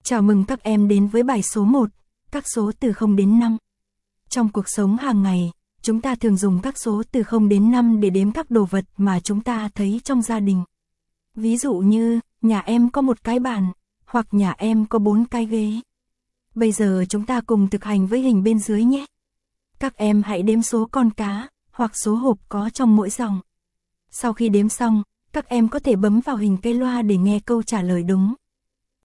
Chào mừng các em đến với bài số 1, các số từ 0 đến 5. Trong cuộc sống hàng ngày, chúng ta thường dùng các số từ 0 đến 5 để đếm các đồ vật mà chúng ta thấy trong gia đình. Ví dụ như, nhà em có một cái bàn, hoặc nhà em có 4 cái ghế. Bây giờ chúng ta cùng thực hành với hình bên dưới nhé. Các em hãy đếm số con cá, hoặc số hộp có trong mỗi dòng. Sau khi đếm xong, các em có thể bấm vào hình cây loa để nghe câu trả lời đúng.